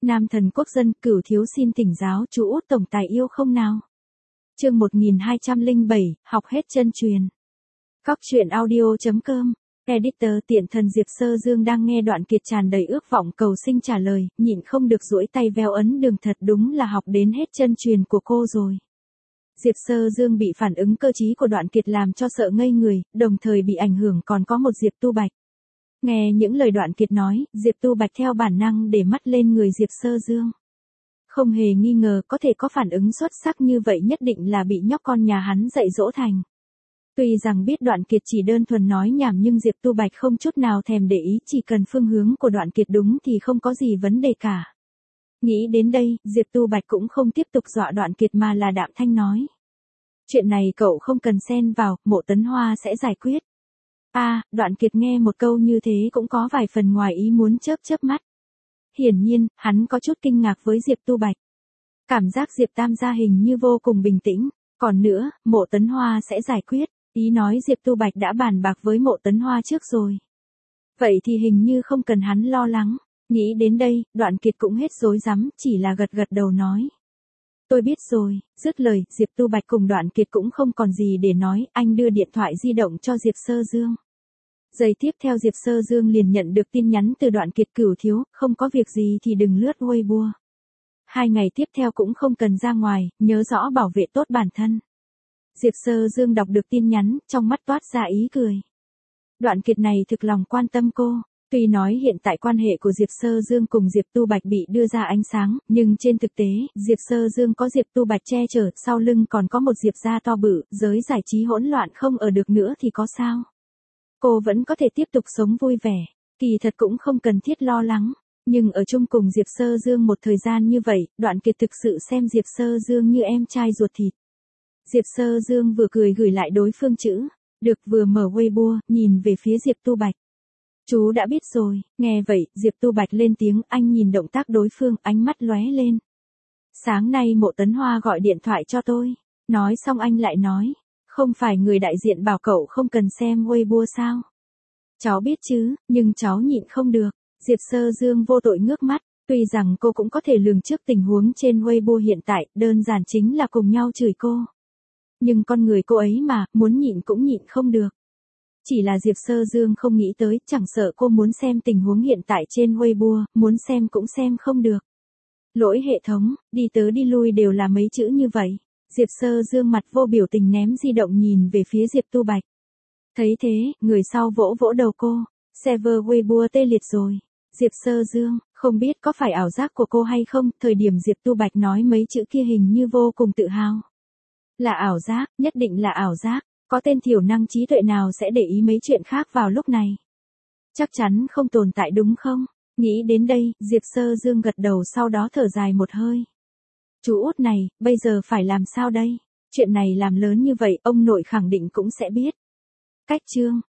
Nam thần quốc dân, Cửu thiếu xin thỉnh giáo chú Út tổng tài yêu không nào. Chương 1207, học hết chân truyền. Các truyện audio.com. Editor tiện thần Diệp Sơ Dương đang nghe đoạn Kiệt tràn đầy ước vọng cầu sinh trả lời, nhịn không được duỗi tay veo ấn đường, thật đúng là học đến hết chân truyền của cô rồi. Diệp Sơ Dương bị phản ứng cơ trí của đoạn Kiệt làm cho sợ ngây người, đồng thời bị ảnh hưởng còn có một Diệp Tu Bạch. Nghe những lời đoạn Kiệt nói, Diệp Tu Bạch theo bản năng để mắt lên người Diệp Sơ Dương. Không hề nghi ngờ có thể có phản ứng xuất sắc như vậy nhất định là bị nhóc con nhà hắn dạy dỗ thành. Tuy rằng biết đoạn Kiệt chỉ đơn thuần nói nhảm nhưng Diệp Tu Bạch không chút nào thèm để ý, chỉ cần phương hướng của đoạn Kiệt đúng thì không có gì vấn đề cả. Nghĩ đến đây, Diệp Tu Bạch cũng không tiếp tục dọa đoạn Kiệt mà là đạm thanh nói. Chuyện này cậu không cần xen vào, Mộ Tấn Hoa sẽ giải quyết. Đoạn Kiệt nghe một câu như thế cũng có vài phần ngoài ý muốn chớp mắt. Hiển nhiên, hắn có chút kinh ngạc với Diệp Tu Bạch. Cảm giác Diệp Tam gia hình như vô cùng bình tĩnh. Còn nữa, Mộ Tấn Hoa sẽ giải quyết. Ý nói Diệp Tu Bạch đã bàn bạc với Mộ Tấn Hoa trước rồi. Vậy thì hình như không cần hắn lo lắng. Nghĩ đến đây, đoạn Kiệt cũng hết rối rắm, chỉ là gật đầu nói. Tôi biết rồi, dứt lời, Diệp Tu Bạch cùng đoạn Kiệt cũng không còn gì để nói, anh đưa điện thoại di động cho Diệp Sơ Dương. Giây tiếp theo Diệp Sơ Dương liền nhận được tin nhắn từ đoạn Kiệt, Cửu thiếu, không có việc gì thì đừng lướt Weibo. 2 ngày tiếp theo cũng không cần ra ngoài, nhớ rõ bảo vệ tốt bản thân. Diệp Sơ Dương đọc được tin nhắn, trong mắt toát ra ý cười. Đoạn Kiệt này thực lòng quan tâm cô. Tuy nói hiện tại quan hệ của Diệp Sơ Dương cùng Diệp Tu Bạch bị đưa ra ánh sáng, nhưng trên thực tế, Diệp Sơ Dương có Diệp Tu Bạch che chở, sau lưng còn có một Diệp gia to bự, giới giải trí hỗn loạn không ở được nữa thì có sao? Cô vẫn có thể tiếp tục sống vui vẻ, kỳ thật cũng không cần thiết lo lắng, nhưng ở chung cùng Diệp Sơ Dương một thời gian như vậy, Đoạn Kiệt thực sự xem Diệp Sơ Dương như em trai ruột thịt. Diệp Sơ Dương vừa cười gửi lại đối phương chữ, được vừa mở Weibo, nhìn về phía Diệp Tu Bạch. Chú đã biết rồi, nghe vậy, Diệp Tu Bạch lên tiếng, anh nhìn động tác đối phương, ánh mắt lóe lên. Sáng nay Mộ Tấn Hoa gọi điện thoại cho tôi, nói xong anh lại nói, không phải người đại diện bảo cậu không cần xem Weibo sao? Cháu biết chứ, nhưng cháu nhịn không được. Diệp Sơ Dương vô tội ngước mắt, tuy rằng cô cũng có thể lường trước tình huống trên Weibo hiện tại, đơn giản chính là cùng nhau chửi cô. Nhưng con người cô ấy mà, muốn nhịn cũng nhịn không được. Chỉ là Diệp Sơ Dương không nghĩ tới, chẳng sợ cô muốn xem tình huống hiện tại trên Weibo, muốn xem cũng xem không được. Lỗi hệ thống, đi tới đi lui đều là mấy chữ như vậy. Diệp Sơ Dương mặt vô biểu tình ném di động nhìn về phía Diệp Tu Bạch. Thấy thế, người sau vỗ vỗ đầu cô, server Weibo tê liệt rồi. Diệp Sơ Dương, không biết có phải ảo giác của cô hay không, thời điểm Diệp Tu Bạch nói mấy chữ kia hình như vô cùng tự hào. Là ảo giác, nhất định là ảo giác. Có tên thiểu năng trí tuệ nào sẽ để ý mấy chuyện khác vào lúc này? Chắc chắn không tồn tại đúng không? Nghĩ đến đây, Diệp Sơ Dương gật đầu sau đó thở dài một hơi. Chú Út này, bây giờ phải làm sao đây? Chuyện này làm lớn như vậy, ông nội khẳng định cũng sẽ biết. Cách chương.